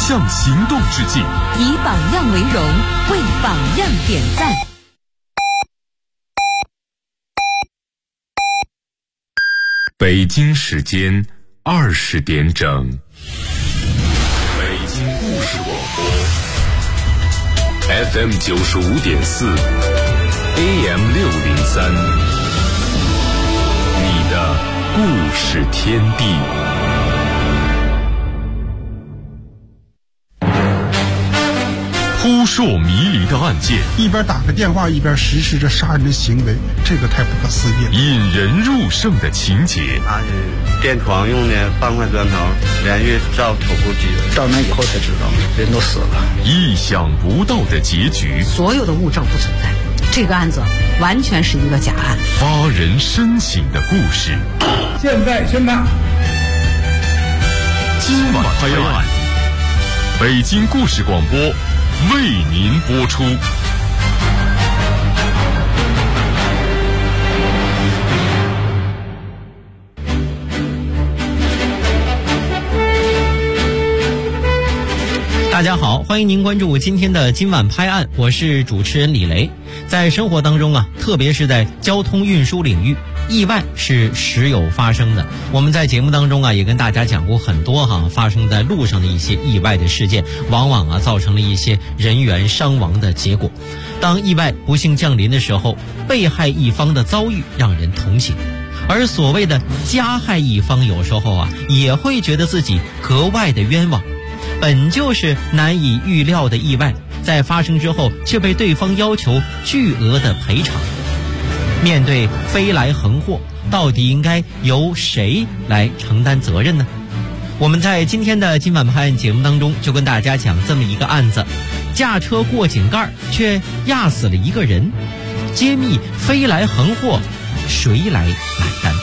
向行动致敬， 以榜样为荣，为榜样点赞。 北京时间20点整，北京故事广播 FM 95.4 AM 603，你的故事天地。扑朔迷离的案件， 一边打个电话一边实施着杀人的行为，这个太不可思议了。 引人入胜的情节， 他是电床用的半块砖头连续照头部击的， 照完以后才知道人都死了。 意想不到的结局， 所有的物证不存在，这个案子完全是一个假案。 发人深省的故事， 现在宣判。 今晚拍案，北京故事广播为您播出。 大家好，欢迎您关注今天的今晚拍案，我是主持人李雷。在生活当中啊，特别是在交通运输领域，意外是时有发生的。我们在节目当中啊，也跟大家讲过很多发生在路上的一些意外的事件，往往造成了一些人员伤亡的结果。当意外不幸降临的时候，被害一方的遭遇让人同情，而所谓的加害一方有时候也会觉得自己格外的冤枉。本就是难以预料的意外，在发生之后却被对方要求巨额的赔偿。面对飞来横祸，到底应该由谁来承担责任呢？我们在今天的今晚拍案节目当中就跟大家讲这么一个案子，驾车过井盖却压死了一个人，揭秘飞来横祸谁来买单。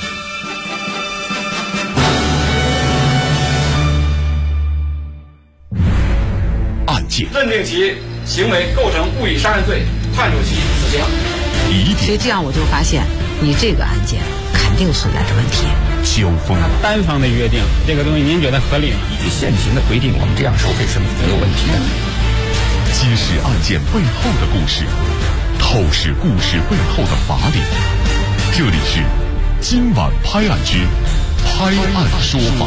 认定其行为构成故意杀人罪，判处其死刑。 所以这样我就发现，你这个案件肯定存在着问题。 交锋， 单方的约定，这个东西您觉得合理吗？ 依据现行的规定，我们这样收费是没有问题的。 揭示案件背后的故事，透视故事背后的法理。这里是今晚拍案之拍案说法。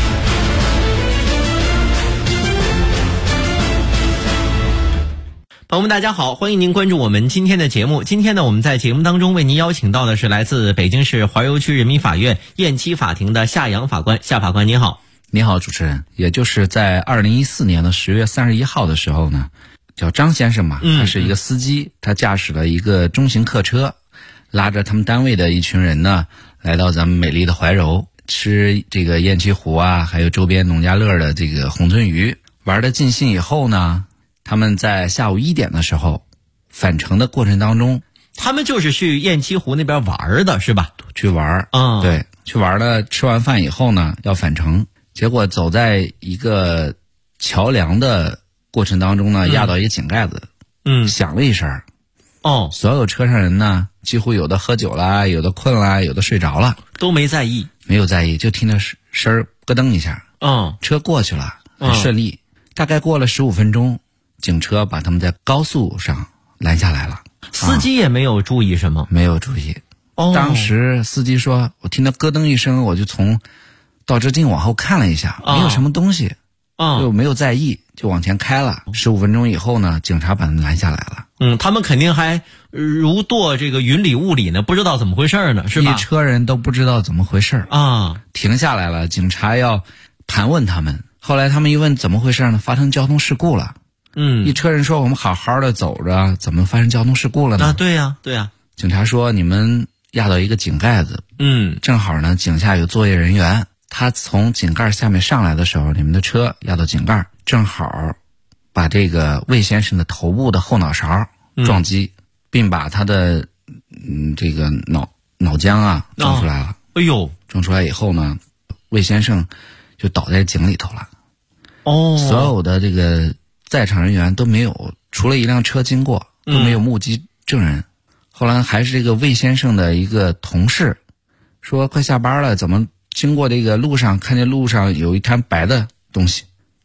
朋友们大家好，欢迎您关注我们今天的节目。今天呢，我们在节目当中为您邀请到的是来自北京市怀柔区人民法院雁栖法庭的夏阳法官。夏法官您好。 你好，主持人。也就是在2014年的10月31号的时候呢，叫张先生嘛，他是一个司机，他驾驶了一个中型客车，拉着他们单位的一群人呢，来到咱们美丽的怀柔，吃这个雁栖湖还有周边农家乐的这个红鳟鱼。玩得尽兴以后呢，他们在下午1点的时候返程的过程当中， 他们就是去雁栖湖那边玩的是吧？ 去玩，对，去玩了。吃完饭以后呢，要返程，结果走在一个桥梁的过程当中呢，压到一个井盖子，响了一声，所有车上人呢，几乎有的喝酒啦，有的困啦，有的睡着了， 都没在意， 就听着声儿咯噔一下，车过去了，很顺利。大概过了15分钟。警车把他们在高速上拦下来了， 司机也没有注意什么， 没有注意。当时司机说，我听到咯噔一声，我就从倒车镜往后看了一下，没有什么东西，就没有在意，就往前开了。15分钟以后呢，警察把他们拦下来了。 他们肯定还如堕这个云里雾里呢，不知道怎么回事呢，是吧？ 一车人都不知道怎么回事停下来了，警察要盘问他们。后来他们一问怎么回事呢？发生交通事故了。一车人说我们好好的走着，怎么发生交通事故了呢？ 对呀。 警察说你们压到一个井盖子，正好呢井下有作业人员，他从井盖下面上来的时候，你们的车压到井盖，正好把这个魏先生的头部的后脑勺撞击，并把他的这个脑浆撞出来了。撞出来以后呢，魏先生就倒在井里头了。所有的这个在场人员都没有，除了一辆车经过，都没有目击证人。后来还是这个魏先生的一个同事说，快下班了，怎么经过这个路上看见路上有一滩白的东西，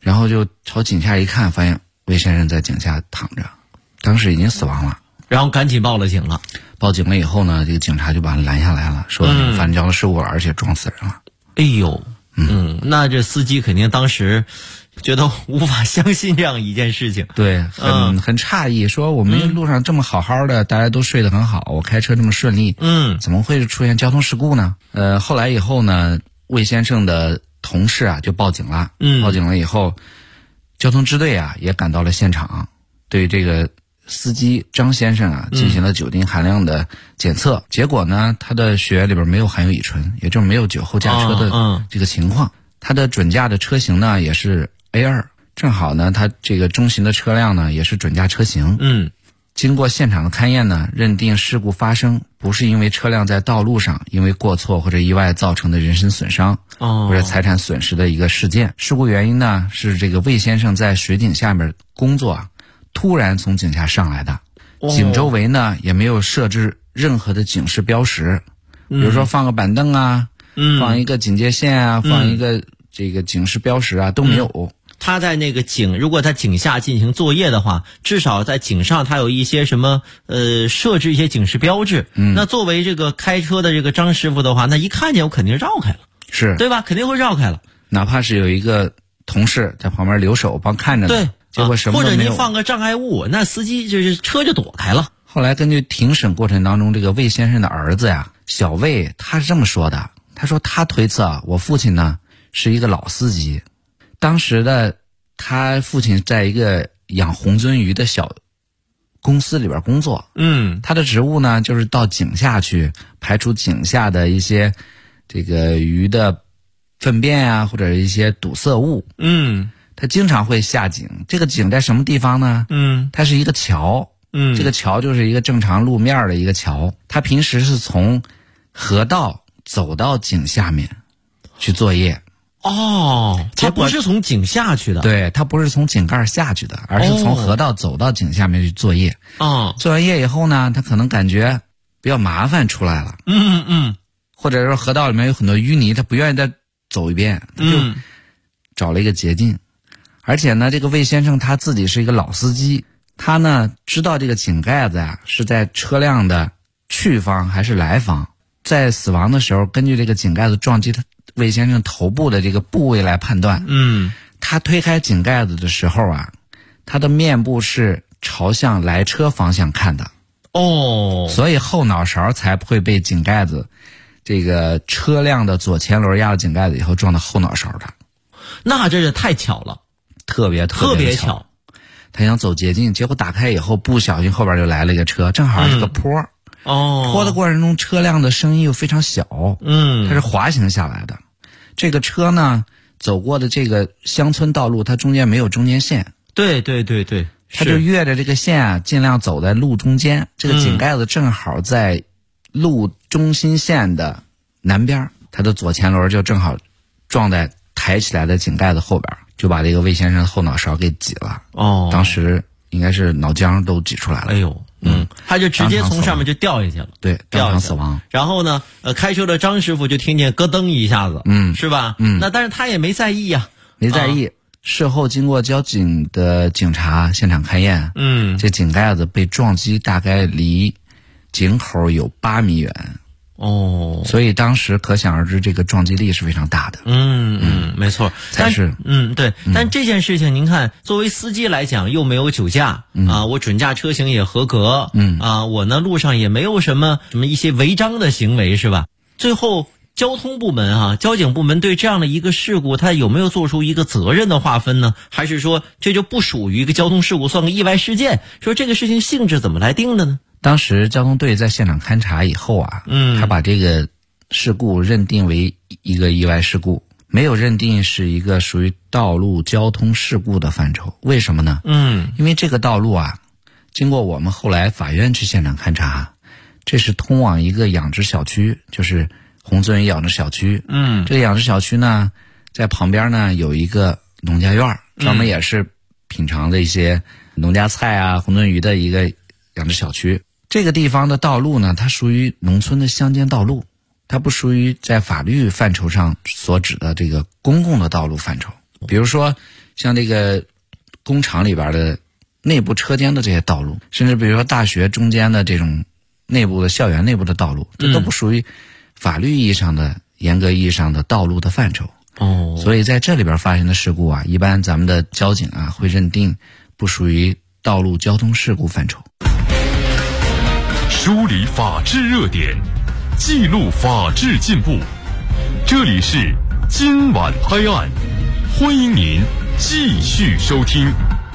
然后就朝井下一看，发现魏先生在井下躺着，当时已经死亡了， 然后赶紧报了警了。 报警了以后呢，这个警察就把他拦下来了，说你犯交通事故了，而且撞死人了。 哎呦，那这司机肯定当时觉得无法相信这样一件事情。 对，很诧异，说我们路上这么好好的，大家都睡得很好，我开车这么顺利，怎么会出现交通事故呢？后来以后呢，魏先生的同事啊就报警了，报警了以后，交通支队啊也赶到了现场，对这个司机张先生啊进行了酒精含量的检测，结果呢，他的血液里边没有含有乙醇，也就是没有酒后驾车的这个情况。他的准驾的车型呢也是 A2， 正好呢，他这个中型的车辆呢也是准驾车型。经过现场的勘验呢，认定事故发生不是因为车辆在道路上因为过错或者意外造成的人身损伤或者财产损失的一个事件。事故原因呢是这个魏先生在水井下面工作，突然从井下上来的，井周围呢也没有设置任何的警示标识，比如说放个板凳啊，放一个警戒线啊，放一个这个警示标识啊，都没有。 他在那个井，如果他井下进行作业的话，至少在井上他有一些什么设置一些警示标志。那作为这个开车的这个张师傅的话，那一看见我肯定绕开了， 是对吧？肯定会绕开了。 哪怕是有一个同事在旁边留守帮看着呢， 对， 结果什么都没有。 或者你放个障碍物，那司机就是车就躲开了。 后来根据庭审过程当中，这个魏先生的儿子呀，小魏，他是这么说的，他说他推测我父亲呢是一个老司机，当时的他父亲在一个养红鳟鱼的小公司里边工作，他的职务呢就是到井下去排除井下的一些这个鱼的粪便啊，或者一些堵塞物。他经常会下井，这个井在什么地方呢？它是一个桥，这个桥就是一个正常路面的一个桥，他平时是从河道走到井下面去作业。他不是从井下去的。对，他不是从井盖下去的，而是从河道走到井下面去作业。做完业以后呢，他可能感觉比较麻烦出来了。或者说河道里面有很多淤泥，他不愿意再走一遍，他就找了一个捷径。而且呢，这个魏先生他自己是一个老司机，他呢知道这个井盖子啊是在车辆的去方还是来方。在死亡的时候，根据这个井盖子撞击他魏先生头部的这个部位来判断，他推开井盖子的时候啊，他的面部是朝向来车方向看的，所以后脑勺才会被井盖子这个车辆的左前轮压了井盖子以后撞到后脑勺的。 那这是太巧了， 特别巧。他想走捷径，结果打开以后不小心后边就来了一个车，正好是个坡。坡的过程中车辆的声音又非常小，它是滑行下来的。这个车呢走过的这个乡村道路，它中间没有中间线。对，它就越着这个线啊，尽量走在路中间。这个井盖子正好在路中心线的南边，它的左前轮就正好撞在抬起来的井盖子后边，就把这个魏先生的后脑勺给挤了。当时应该是脑浆都挤出来了。他就直接从上面就掉下去了。对，当场死亡。然后呢，开车的张师傅就听见咯噔一下子，是吧？那但是他也没在意啊，没在意。事后经过交警的警察现场勘验，这井盖子被撞击大概离井口有8米远。所以当时可想而知，这个撞击力是非常大的。没错。但是，对。但这件事情，您看，作为司机来讲，又没有酒驾我准驾车型也合格，我呢路上也没有什么一些违章的行为，是吧？最后，交通部门交警部门对这样的一个事故，他有没有做出一个责任的划分呢？还是说这就不属于一个交通事故，算个意外事件？说这个事情性质怎么来定的呢？当时交通队在现场勘查以后啊，他把这个事故认定为一个意外事故，没有认定是一个属于道路交通事故的范畴。为什么呢？因为这个道路啊，经过我们后来法院去现场勘查，这是通往一个养殖小区，就是红鳟鱼养殖小区。这个养殖小区呢，在旁边呢有一个农家院，专门也是品尝的一些农家菜啊、红鳟鱼的一个养殖小区。这个地方的道路呢，它属于农村的乡间道路，它不属于在法律范畴上所指的这个公共的道路范畴。比如说像这个工厂里边的内部车间的这些道路，甚至比如说大学中间的这种内部的校园内部的道路，这都不属于法律意义上的严格意义上的道路的范畴。所以在这里边发生的事故啊，一般咱们的交警啊会认定不属于道路交通事故范畴。 梳理法治热点，记录法治进步，这里是今晚拍案，欢迎您继续收听。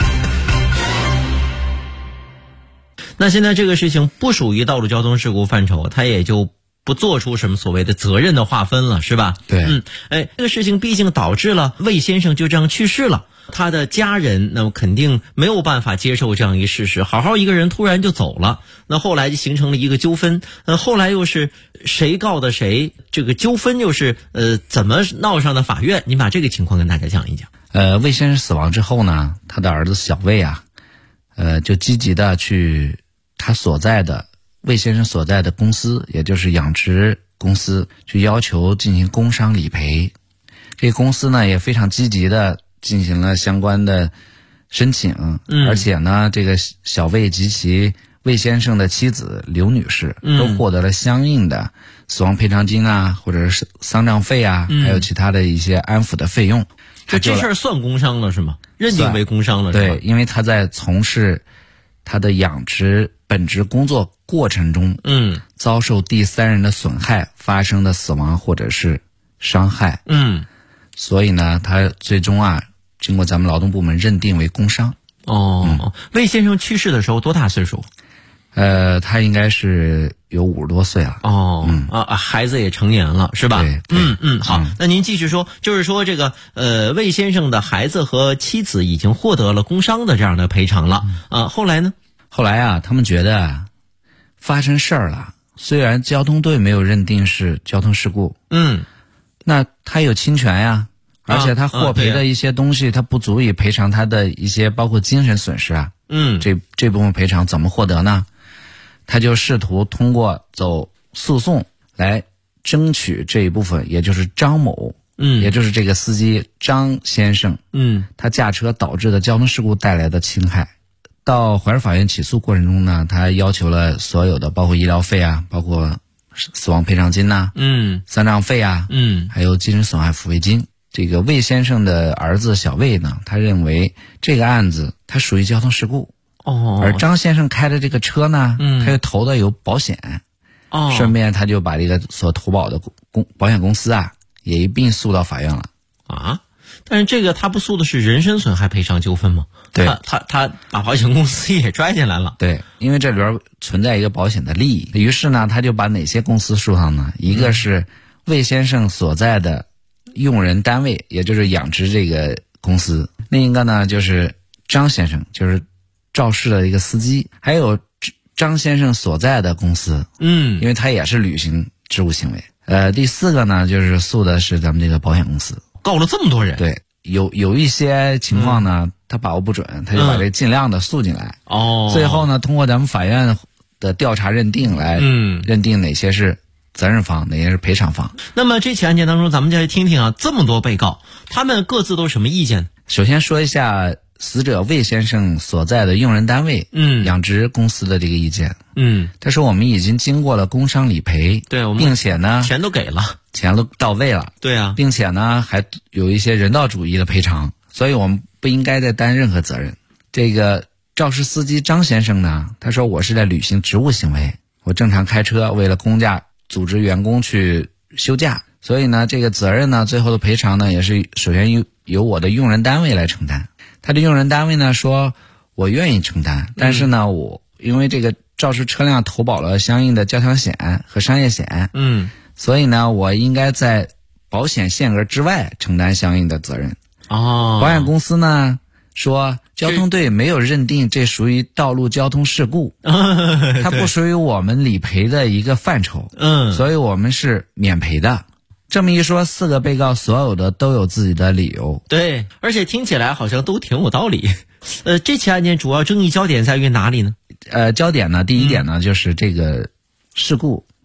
那现在这个事情不属于道路交通事故范畴，它也就不做出什么所谓的责任的划分了，是吧？ 对。 这个事情毕竟导致了魏先生就这样去世了，他的家人那么肯定没有办法接受这样一事实，好好一个人突然就走了，那后来就形成了一个纠纷，后来又是谁告的谁，这个纠纷又是怎么闹上的法院？您把这个情况跟大家讲一讲。 魏先生死亡之后呢，他的儿子小魏啊，就积极的去他所在的魏先生所在的公司，也就是养殖公司，去要求进行工伤理赔。这个公司呢也非常积极的进行了相关的申请，而且呢，这个小魏及其魏先生的妻子刘女士都获得了相应的死亡赔偿金啊，或者是丧葬费啊，还有其他的一些安抚的费用。 这事儿算工伤了是吗？认定为工伤了是吧？ 对，因为他在从事他的养殖本职工作过程中，遭受第三人的损害发生的死亡或者是伤害，所以呢，他最终啊，经过咱们劳动部门认定为工伤。 魏先生去世的时候多大岁数？ 他应该是有50多岁了。 孩子也成年了是吧？ 对。 好，那您继续说，就是说这个魏先生的孩子和妻子已经获得了工伤的这样的赔偿了后来呢？ 后来啊，他们觉得发生事儿了，虽然交通队没有认定是交通事故，那他有侵权呀，而且他获赔的一些东西，他不足以赔偿他的一些包括精神损失啊。这部分赔偿怎么获得呢？他就试图通过走诉讼来争取这一部分，也就是张某，也就是这个司机张先生，他驾车导致的交通事故带来的侵害。到怀柔法院起诉过程中呢，他要求了所有的包括医疗费啊，包括死亡赔偿金呐，丧葬费啊，还有精神损害抚慰金。这个魏先生的儿子小魏呢，他认为这个案子它属于交通事故，而张先生开的这个车呢，他又投的有保险，顺便他就把这个所投保的保险公司啊也一并诉到法院了。 但是这个他不诉的是人身损害赔偿纠纷吗？ 对， 他把保险公司也拽进来了。 对，因为这里边存在一个保险的利益，于是呢，他就把哪些公司诉上呢？一个是魏先生所在的用人单位，也就是养殖这个公司；另一个呢，就是张先生，就是肇事的一个司机，还有张先生所在的公司，因为他也是履行职务行为。第四个呢，就是诉的是咱们这个保险公司。 告了这么多人？ 对，有一些情况呢，他把握不准，他就把这尽量的诉进来。最后呢，通过咱们法院的调查认定来，认定哪些是责任方，哪些是赔偿方。 那么这起案件当中，咱们就来听听啊，这么多被告，他们各自都什么意见？ 首先说一下死者魏先生所在的用人单位，养殖公司的这个意见。他说我们已经经过了工伤理赔， 对，我们并且呢钱都给了， 钱都到位了， 对啊， 并且呢还有一些人道主义的赔偿，所以我们不应该再担任何责任。这个肇事司机张先生呢，他说我是在履行职务行为，我正常开车，为了公假组织员工去休假，所以呢这个责任呢，最后的赔偿呢也是首先由我的用人单位来承担。他的用人单位呢说我愿意承担，但是呢我因为这个肇事车辆投保了相应的交强险和商业险，所以呢我应该在保险限额之外承担相应的责任。保险公司呢说交通队没有认定这属于道路交通事故，它不属于我们理赔的一个范畴，所以我们是免赔的。这么一说，4个被告所有的都有自己的理由。 对，而且听起来好像都挺有道理。这起案件主要争议焦点在于哪里呢？ 焦点呢，第一点呢，就是这个事故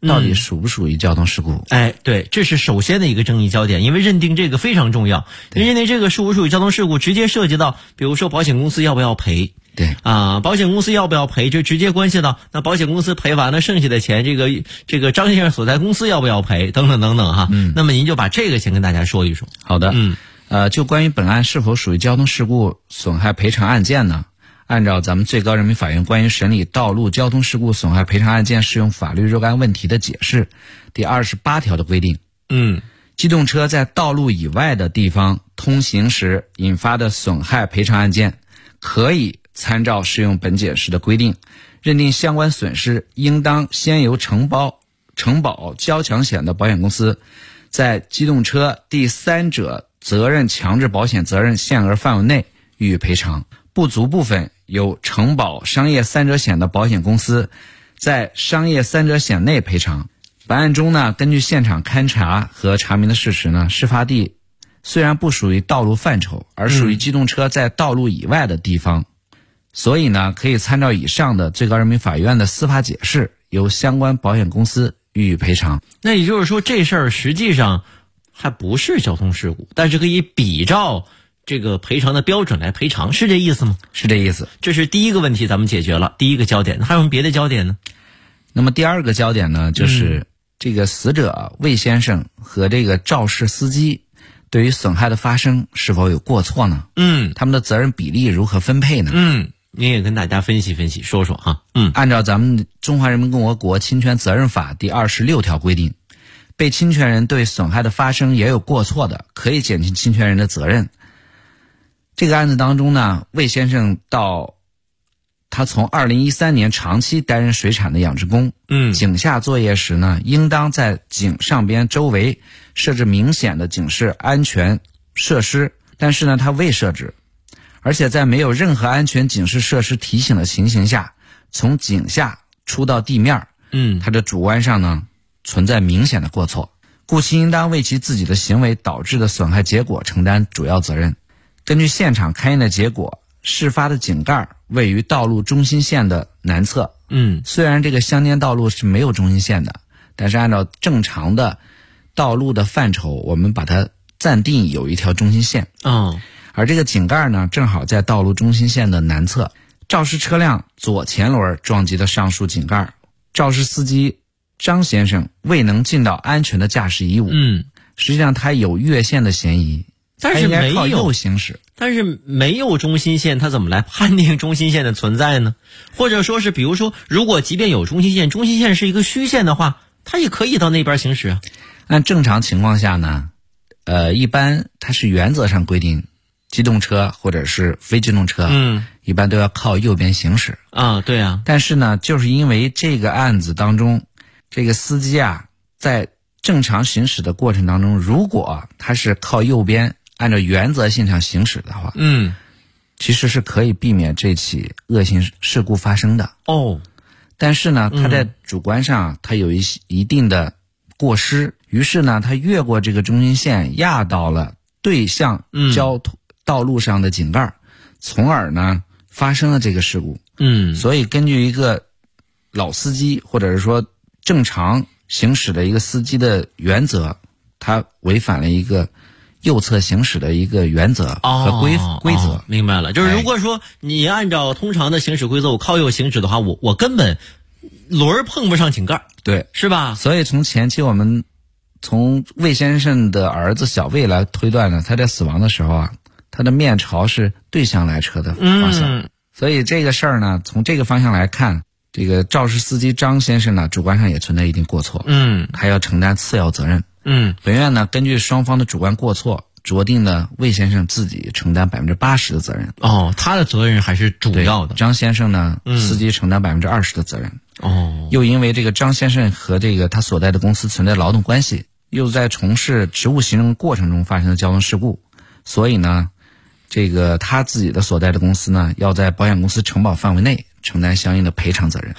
到底属不属于交通事故？ 对，这是首先的一个争议焦点，因为认定这个非常重要。认定这个属不属于交通事故，直接涉及到，比如说保险公司要不要赔。 对保险公司要不要赔，就直接关系到那保险公司赔完了剩下的钱，这个张先生所在公司要不要赔，等等等等哈。那么您就把这个先跟大家说一说。 好的。就关于本案是否属于交通事故损害赔偿案件呢？按照咱们最高人民法院关于审理道路交通事故损害赔偿案件适用法律若干问题的解释第28条的规定，机动车在道路以外的地方通行时引发的损害赔偿案件，可以参照适用本解释的规定，认定相关损失应当先由承保交强险的保险公司在机动车第三者责任强制保险责任限额范围内予以赔偿，不足部分由承保商业三者险的保险公司在商业三者险内赔偿。本案中呢，根据现场勘查和查明的事实呢，事发地虽然不属于道路范畴，而属于机动车在道路以外的地方，所以呢，可以参照以上的最高人民法院的司法解释，由相关保险公司予以赔偿。 那也就是说，这事儿实际上还不是交通事故，但是可以比照这个赔偿的标准来赔偿，是这意思吗？ 是这意思。 这是第一个问题咱们解决了，第一个焦点。还有什么别的焦点呢？ 那么第二个焦点呢，就是这个死者魏先生和这个肇事司机对于损害的发生是否有过错呢？他们的责任比例如何分配呢？ 您也跟大家分析分析，说说哈。 按照咱们《中华人民共和国侵权责任法》第26条规定，被侵权人对损害的发生也有过错的，可以减轻侵权人的责任。这个案子当中呢，魏先生他从2013年长期担任水产的养殖工，井下作业时呢，应当在井上边周围设置明显的警示安全设施，但是呢，他未设置，而且在没有任何安全警示设施提醒的情形下，从井下出到地面，他的主观上呢存在明显的过错，故其应当为其自己的行为导致的损害结果承担主要责任。根据现场勘验的结果，事发的井盖位于道路中心线的南侧。虽然这个乡间道路是没有中心线的，但是按照正常的道路的范畴，我们把它暂定有一条中心线。而这个井盖呢，正好在道路中心线的南侧。肇事车辆左前轮撞击的上述井盖，肇事司机张先生未能尽到安全的驾驶义务。实际上他有越线的嫌疑， 但是没有靠右行驶。 但是没有中心线，他怎么来判定中心线的存在呢？或者说是，比如说，如果即便有中心线，中心线是一个虚线的话，他也可以到那边行驶啊。 按正常情况下呢，一般它是原则上规定，机动车或者是非机动车，一般都要靠右边行驶啊。对啊。 但是呢，就是因为这个案子当中，这个司机啊，在正常行驶的过程当中，如果他是靠右边，按照原则性上行驶的话，其实是可以避免这起恶性事故发生的。但是呢，他在主观上他有一定的过失，于是呢，他越过这个中心线，压到了对向道路上的井盖，从而呢发生了这个事故。所以根据一个老司机或者是说正常行驶的一个司机的原则，他违反了一个右侧行驶的一个原则和规则。 明白了，就是如果说你按照通常的行驶规则，我靠右行驶的话，我根本轮碰不上井盖， 对， 是吧？ 所以从前期我们从魏先生的儿子小魏来推断呢，他在死亡的时候啊，他的面朝是对向来车的方向。所以这个事儿呢，从这个方向来看，这个肇事司机张先生呢，主观上也存在一定过错，他要承担次要责任。本院呢，根据双方的主观过错，酌定了魏先生自己承担80%的责任。 他的责任还是主要的。 张先生呢，司机承担20%的责任。又因为这个张先生和这个他所在的公司存在劳动关系，又在从事职务行政过程中发生的交通事故，所以呢，这个他自己的所在的公司呢，要在保险公司承保范围内承担相应的赔偿责任。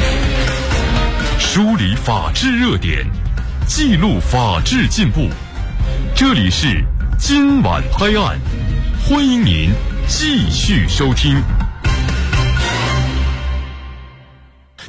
梳理法治热点，记录法治进步，这里是今晚拍案，欢迎您继续收听。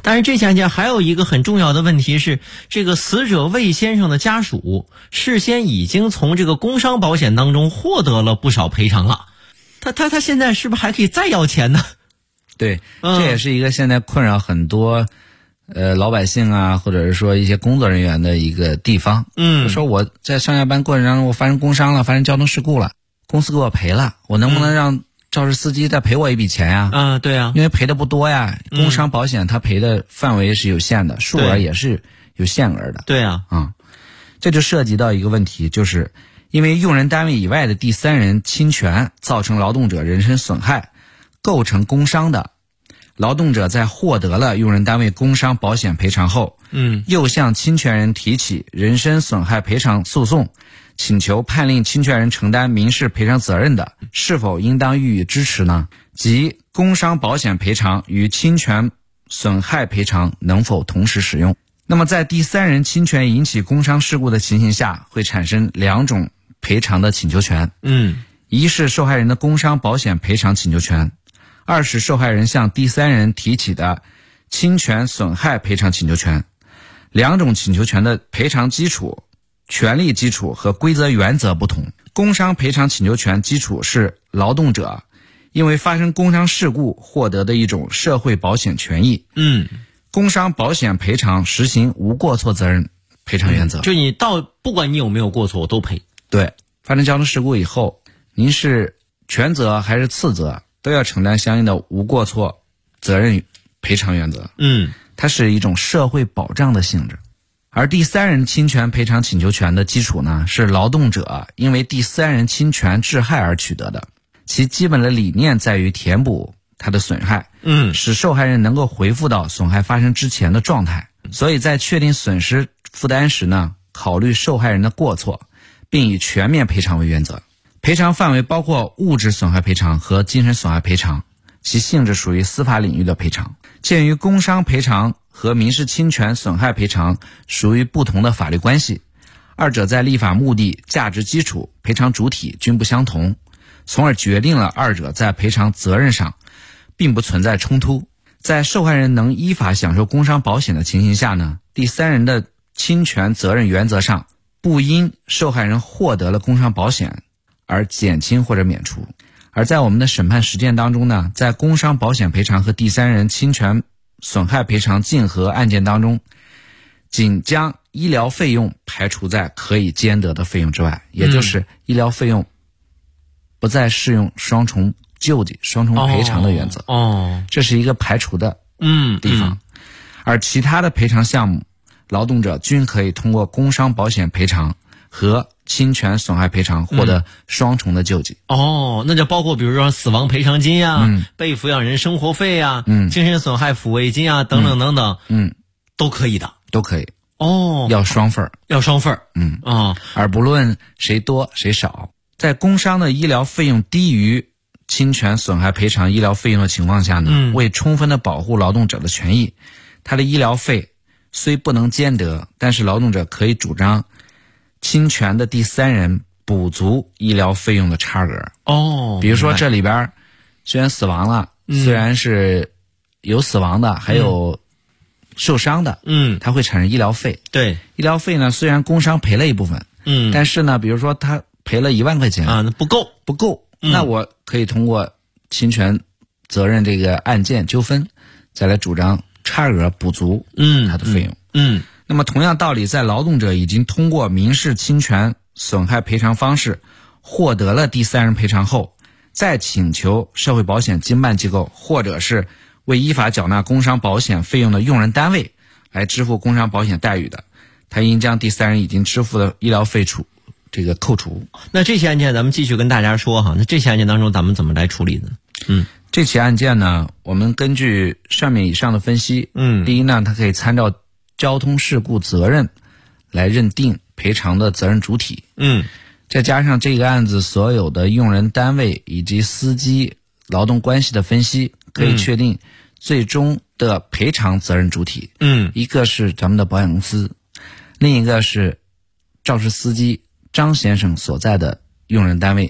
但是这起案件还有一个很重要的问题是，这个死者魏先生的家属事先已经从这个工伤保险当中获得了不少赔偿了，他现在是不是还可以再要钱呢？ 对，这也是一个现在困扰很多老百姓啊，或者是说一些工作人员的一个地方。说我在上下班过程当中我发生工伤了，发生交通事故了，公司给我赔了，我能不能让肇事司机再赔我一笔钱呀？ 对啊， 因为赔的不多呀，工伤保险它赔的范围是有限的，数额也是有限额的。 对啊， 这就涉及到一个问题，就是因为用人单位以外的第三人侵权造成劳动者人身损害，构成工伤的，劳动者在获得了用人单位工伤保险赔偿后，又向侵权人提起人身损害赔偿诉讼，请求判令侵权人承担民事赔偿责任的，是否应当予以支持呢？即工伤保险赔偿与侵权损害赔偿能否同时使用？那么在第三人侵权引起工伤事故的情形下，会产生两种赔偿的请求权。一是受害人的工伤保险赔偿请求权，二是受害人向第三人提起的侵权损害赔偿请求权。两种请求权的赔偿基础、权利基础和规则原则不同。工伤赔偿请求权基础是劳动者因为发生工伤事故获得的一种社会保险权益。工伤保险赔偿实行无过错责任赔偿原则， 就你不管你有没有过错我都赔。 对，发生交通事故以后，您是全责还是次责都要承担相应的无过错责任赔偿原则。它是一种社会保障的性质。而第三人侵权赔偿请求权的基础呢，是劳动者因为第三人侵权致害而取得的，其基本的理念在于填补他的损害，使受害人能够恢复到损害发生之前的状态。所以在确定损失负担时呢，考虑受害人的过错，并以全面赔偿为原则。赔偿范围包括物质损害赔偿和精神损害赔偿，其性质属于司法领域的赔偿。鉴于工伤赔偿和民事侵权损害赔偿属于不同的法律关系，二者在立法目的、价值基础、赔偿主体均不相同，从而决定了二者在赔偿责任上并不存在冲突。在受害人能依法享受工伤保险的情形下呢，第三人的侵权责任原则上不因受害人获得了工伤保险而减轻或者免除。而在我们的审判实践当中呢，在工伤保险赔偿和第三人侵权损害赔偿竞合案件当中，仅将医疗费用排除在可以兼得的费用之外，也就是医疗费用不再适用双重救济、双重赔偿的原则。这是一个排除的地方。而其他的赔偿项目，劳动者均可以通过工伤保险赔偿和侵权损害赔偿获得双重的救济。 那就包括比如说死亡赔偿金呀、被抚养人生活费呀、精神损害抚慰金啊等等等等，都可以的， 都可以。要双份儿， 要双份儿。 而不论谁多谁少，在工伤的医疗费用低于侵权损害赔偿医疗费用的情况下呢，为充分的保护劳动者的权益，他的医疗费虽不能兼得，但是劳动者可以主张侵权的第三人补足医疗费用的差额。比如说这里边虽然死亡了，虽然是有死亡的，还有受伤的，他会产生医疗费。 对， 医疗费呢，虽然工伤赔了一部分，但是呢，比如说他赔了1万块钱那不够， 那我可以通过侵权责任这个案件纠纷，再来主张差额补足他的费用。那么同样道理，在劳动者已经通过民事侵权损害赔偿方式获得了第三人赔偿后，再请求社会保险经办机构或者是为依法缴纳工伤保险费用的用人单位来支付工伤保险待遇的，他应将第三人已经支付的医疗费扣除。 那这起案件咱们继续跟大家说哈，那这起案件当中咱们怎么来处理呢？ 这起案件呢，我们根据上面以上的分析，第一呢，它可以参照交通事故责任来认定赔偿的责任主体。再加上这个案子所有的用人单位以及司机劳动关系的分析，可以确定最终的赔偿责任主体。一个是咱们的保险公司，另一个是肇事司机张先生所在的用人单位。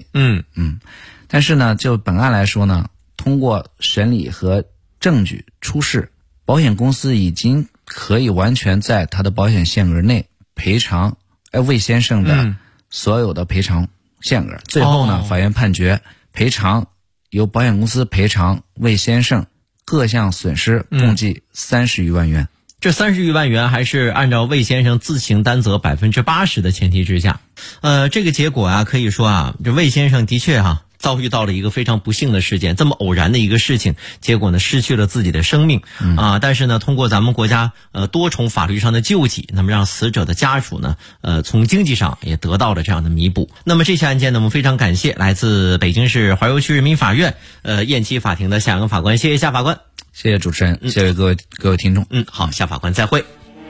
但是呢，就本案来说呢，通过审理和证据出示， 保险公司已经可以完全在他的保险限额内赔偿魏先生的所有的赔偿限额。最后呢，法院判决赔偿由保险公司赔偿魏先生各项损失共计30余万元。 这30余万元还是按照魏先生自行担责80%的前提之下。这个结果啊，可以说啊，这魏先生的确遭遇到了一个非常不幸的事件，这么偶然的一个事情，结果呢失去了自己的生命但是呢，通过咱们国家多重法律上的救济，那么让死者的家属呢从经济上也得到了这样的弥补。那么这起案件呢，我们非常感谢来自北京市怀柔区人民法院雁栖法庭的夏阳法官，谢谢夏法官。 谢谢主持人，谢谢各位听众。 好，夏法官再会。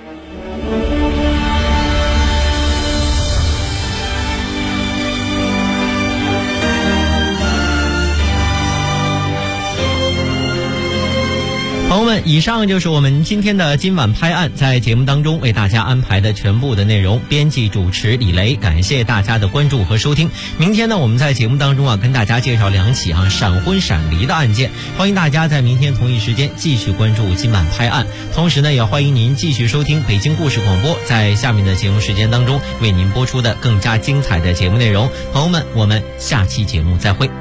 朋友们，以上就是我们今天的今晚拍案，在节目当中为大家安排的全部的内容。编辑主持李雷，感谢大家的关注和收听。明天呢，我们在节目当中跟大家介绍2起闪婚闪离的案件，欢迎大家在明天同一时间继续关注今晚拍案。同时呢，也欢迎您继续收听北京故事广播在下面的节目时间当中为您播出的更加精彩的节目内容。朋友们，我们下期节目再会。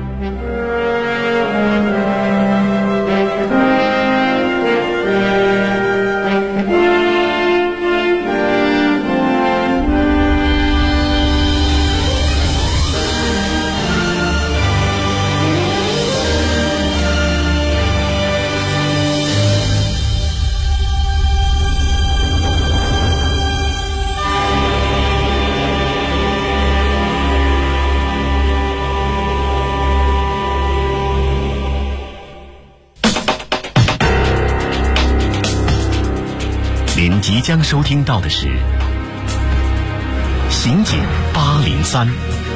您即将收听到的是《刑警803》。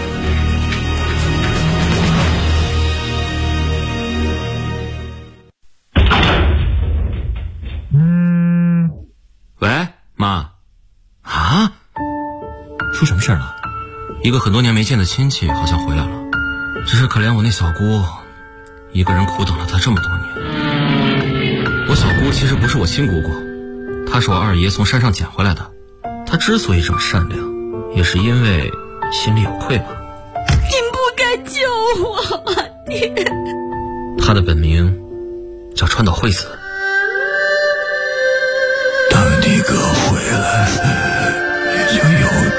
喂，妈。啊？出什么事了？一个很多年没见的亲戚好像回来了，只是可怜我那小姑，一个人苦等了她这么多年。我小姑其实不是我亲姑姑，她是我二爷从山上捡回来的。她之所以这么善良，也是因为心里有愧吧。 您不该救我，您。 她的本名叫川岛惠子。 当你哥回来，你就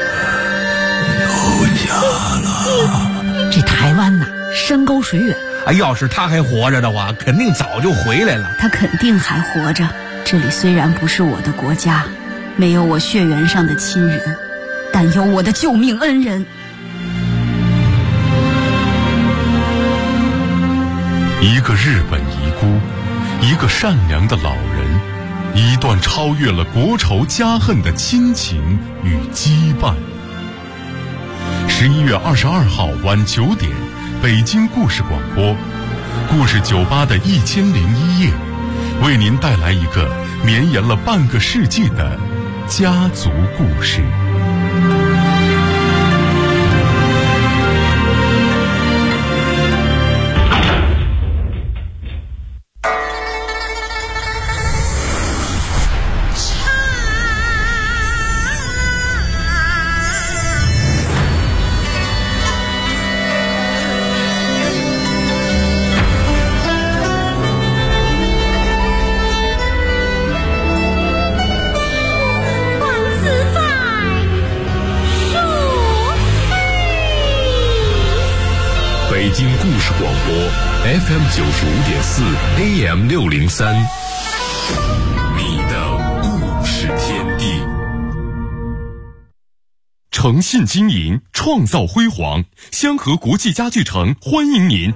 有家了。 这台湾呐，山高水远。 要是他还活着的话，肯定早就回来了。 他肯定还活着。这里虽然不是我的国家，没有我血缘上的亲人，但有我的救命恩人。 一个日本遗孤，一个善良的老人，一段超越了国仇家恨的亲情与羁绊。11月22号晚9点，北京故事广播，故事酒吧的1001夜，为您带来一个绵延了半个世纪的家族故事。 北京故事广播 FM 95.4 AM 603，你的故事天地。 诚信经营，创造辉煌，香河国际家具城欢迎您。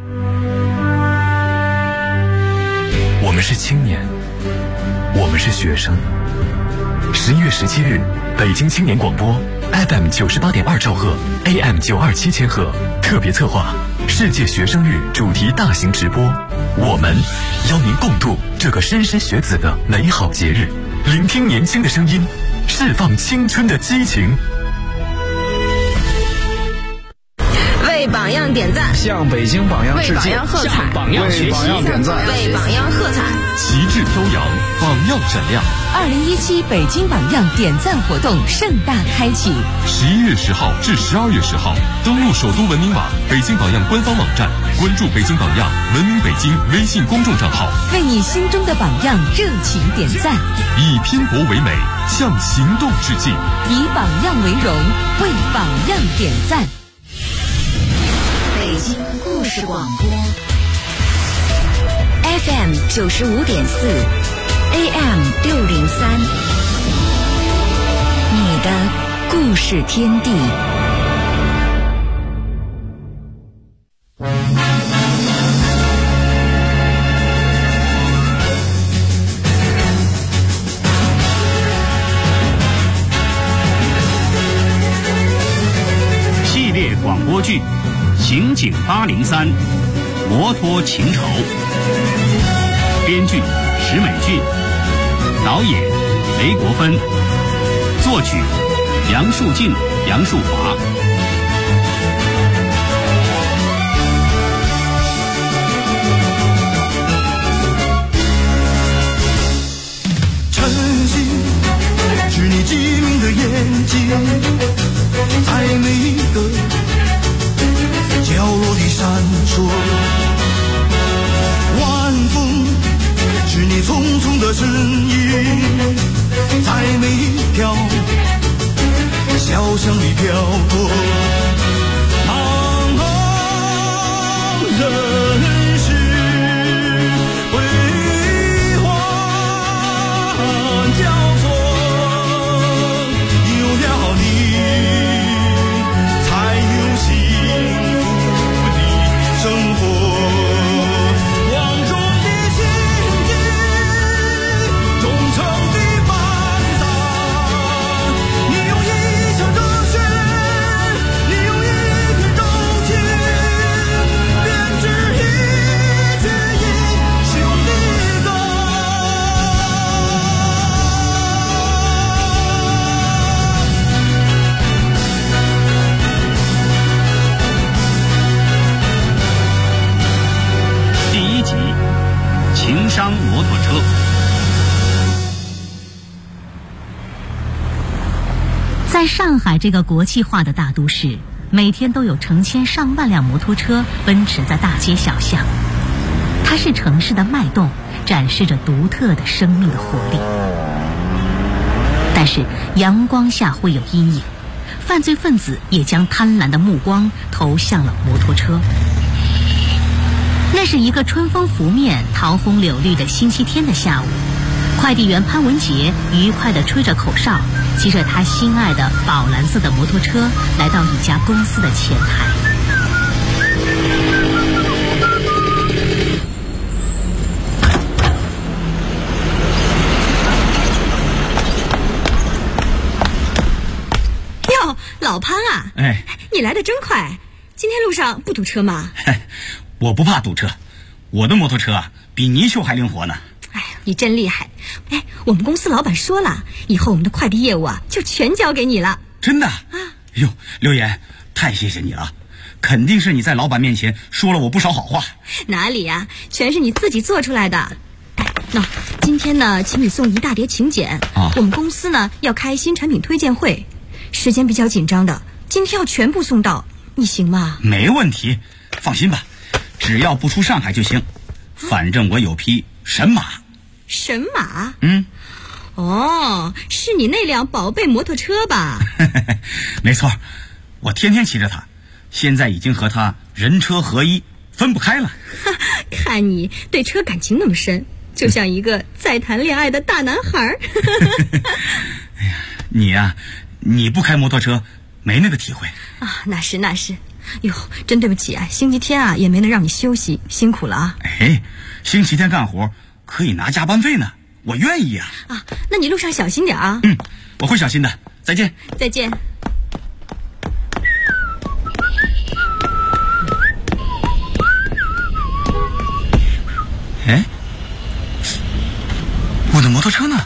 我们是青年，我们是学生。11月17日，北京青年广播 FM 98.2兆赫 AM 927千赫特别策划世界学生日主题大型直播，我们邀您共度这个莘莘学子的美好节日，聆听年轻的声音，释放青春的激情。 为榜榜样点赞， 向北京榜样致敬， 为榜样喝彩， 为榜样点赞， 为榜样喝彩， 旗帜飘扬，榜样闪亮。 2017北京榜样点赞活动盛大开启 ，11月10号至12月10号，登录首都文明网、北京榜样官方网站，关注北京榜样、文明北京微信公众账号， 为你心中的榜样热情点赞， 以拼搏为美，向行动致敬， 以榜样为荣，为榜样点赞。 北京故事广播 FM 95.4，AM 603，你的故事天地。 系列广播剧《刑警803》，摩托情仇。编剧石美俊，导演雷国芬，作曲杨树静、杨树华。 晨曦是你机灵的眼睛，在每一个角落里闪烁。晚风是你匆匆的身影，在每一条小巷里飘过。茫茫人世辉煌交错，有了你才有幸福的生活。情商摩托车。 在上海这个国际化的大都市，每天都有成千上万辆摩托车奔驰在大街小巷，它是城市的脉动，展示着独特的生命的活力。但是阳光下会有阴影，犯罪分子也将贪婪的目光投向了摩托车。那是一个春风拂面、桃红柳绿的星期天的下午，快递员潘文杰愉快地吹着口哨，骑着他心爱的宝蓝色的摩托车来到一家公司的前台。 哟，老潘啊， 哎， 你来得真快，今天路上不堵车吗？ 我不怕堵车，我的摩托车啊比泥鳅还灵活呢。 哎呀，你真厉害！哎，我们公司老板说了，以后我们的快递业务啊就全交给你了。 真的？啊！哟，刘岩，太谢谢你了，肯定是你在老板面前说了我不少好话。 哪里呀，全是你自己做出来的。哎，那今天呢，请你送一大叠请柬啊。我们公司呢要开新产品推荐会，时间比较紧张的，今天要全部送到，你行吗？ 没问题，放心吧。只要不出上海就行，反正我有匹神马。 神马？哦，是你那辆宝贝摩托车吧？ 没错，我天天骑着它，现在已经和它人车合一，分不开了。 看你对车感情那么深，就像一个在谈恋爱的大男孩。 哎呀，你呀，你不开摩托车没那个体会啊。那是。哟，真对不起啊，星期天啊也没能让你休息，辛苦了啊。 哎，星期天干活可以拿加班费呢，我愿意啊。 啊，那你路上小心点啊。 我会小心的。再见。 再见。 哎，我的摩托车呢？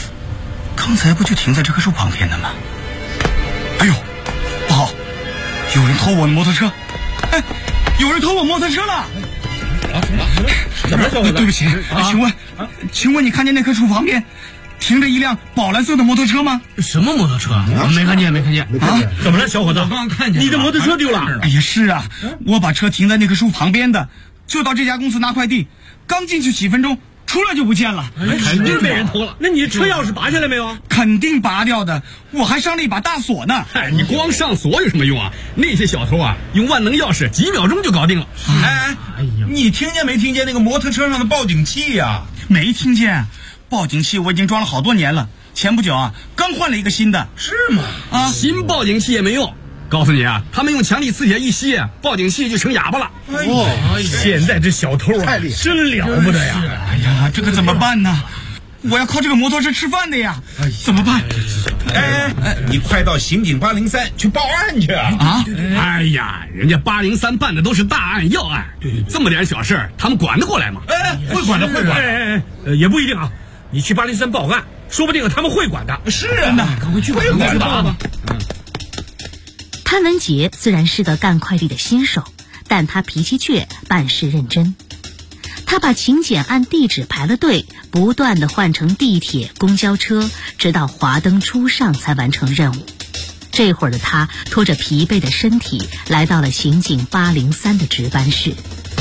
刚才不就停在这棵树旁边的吗？哎呦，不好！ 有人偷我的摩托车！哎，有人偷我摩托车了！ 怎么了？ 对不起，请问你看见那棵树旁边停着一辆宝蓝色的摩托车吗？ 什么摩托车？没看见啊！ 怎么了，小伙子？ 我刚刚看见你的摩托车丢了。 哎呀，是啊，我把车停在那棵树旁边的，就到这家公司拿快递，刚进去几分钟，出来就不见了。 肯定被人偷了。那你车钥匙拔下来没有？ 肯定拔掉的，我还上了一把大锁呢。 你光上锁有什么用啊？那些小偷啊，用万能钥匙几秒钟就搞定了。 哎呀，你听见没听见那个摩托车上的报警器呀？ 没听见，报警器我已经装了好多年了，前不久啊刚换了一个新的。 是吗？ 啊，新报警器也没用。告诉你啊，他们用强力磁铁一吸，报警器就成哑巴了。现在这小偷啊，真了不得呀！ 哎呀，这可怎么办呢？我要靠这个摩托车吃饭的呀，怎么办？ 哎，你快到刑警803去报案去啊！ 哎呀，人家803办的都是大案要案，这么点小事他们管得过来吗？ 会管的。 也不一定啊。你去803报案，说不定他们会管的。 是啊，赶快去管吧。 潘文杰虽然是个干快递的新手，但他脾气倔，办事认真。他把请柬按地址排了队，不断地换乘地铁、公交车，直到华灯初上才完成任务。这会儿的他拖着疲惫的身体来到了刑警803的值班室。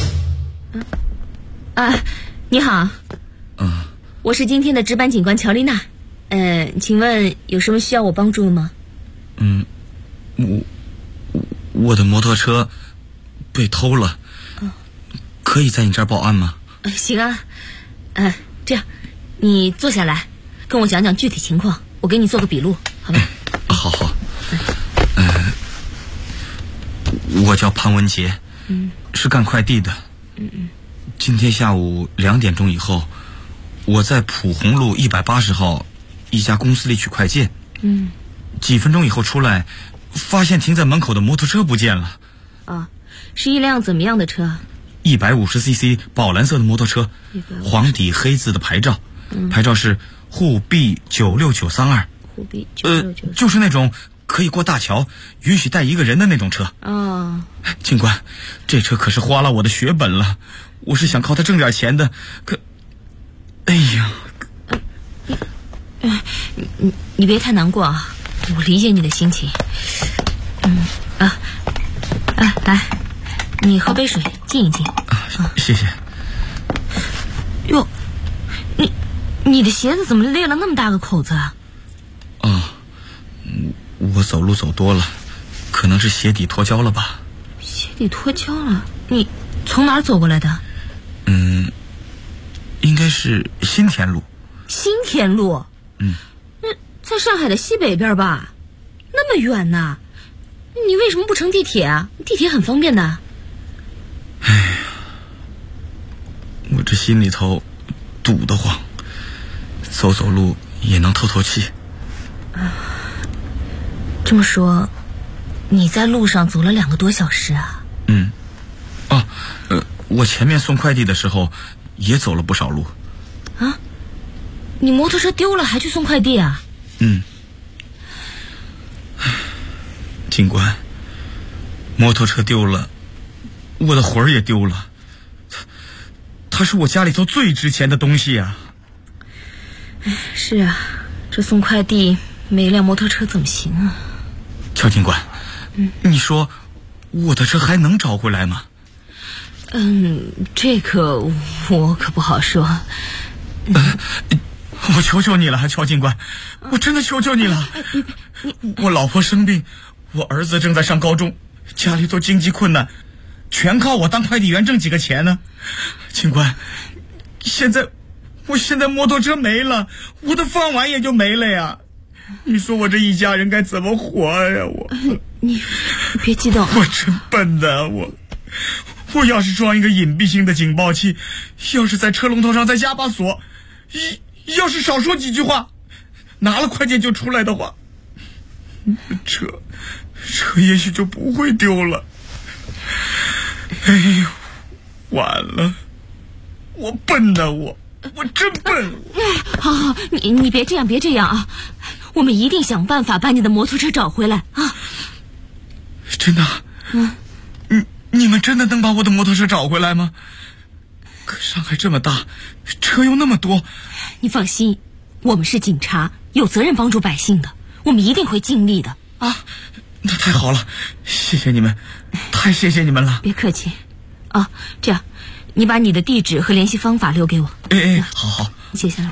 你好。我是今天的值班警官乔丽娜。请问有什么需要我帮助的吗？ 我的摩托车被偷了，可以在你这儿报案吗？ 行啊。这样，你坐下来，跟我讲讲具体情况，我给你做个笔录，好吧？ 好。我叫潘文杰，是干快递的。今天下午2点钟以后，我在普红路180号一家公司里取快件。几分钟以后出来，发现停在门口的摩托车不见了。 是一辆怎么样的车 ？150cc 宝蓝色的摩托车，黄底黑字的牌照，牌照是沪 B96932。 沪 B96932。 就是那种可以过大桥，允许带一个人的那种车。警官，这车可是花了我的血本了，我是想靠它挣点钱的，可，哎呀， 你别太难过啊，我理解你的心情。来，你喝杯水静一静。 谢谢。 哟，你的鞋子怎么裂了那么大个口子啊？ 我走路走多了，可能是鞋底脱胶了吧。 鞋底脱胶了？你从哪儿走过来的？ 应该是新田路。 新田路？那在上海的西北边吧？那么远呢？你为什么不乘地铁啊？地铁很方便的。 哎呀，我这心里头堵得慌，走路也能透透气。 这么说，你在路上走了2个多小时啊？ 我前面送快递的时候也走了不少路。 你摩托车丢了还去送快递啊？ 警官，摩托车丢了，我的魂儿也丢了。它是我家里头最值钱的东西啊。 是啊，这送快递没一辆摩托车怎么行啊？ 乔警官，你说我的车还能找回来吗？ 这个我可不好说。 我求求你了，乔警官，我真的求求你了。我老婆生病，我儿子正在上高中，家里头经济困难，全靠我当快递员挣几个钱呢。警官，我现在摩托车没了，我的饭碗也就没了呀。你说我这一家人该怎么活呀？ 你别激动。 我真笨的，我要是装一个隐蔽性的警报器，要是在车龙头上再加把锁，要是少说几句话，拿了快件就出来的话，车也许就不会丢了。哎呦，完了，我笨的我真笨。 好，你别这样啊，我们一定想办法把你的摩托车找回来啊。 真的？你们真的能把我的摩托车找回来吗？可上海这么大，车又那么多。 你放心，我们是警察，有责任帮助百姓的，我们一定会尽力的。 啊，那太好了，谢谢你们，太谢谢你们了。 别客气。啊，这样，你把你的地址和联系方法留给我。 好， 写下来。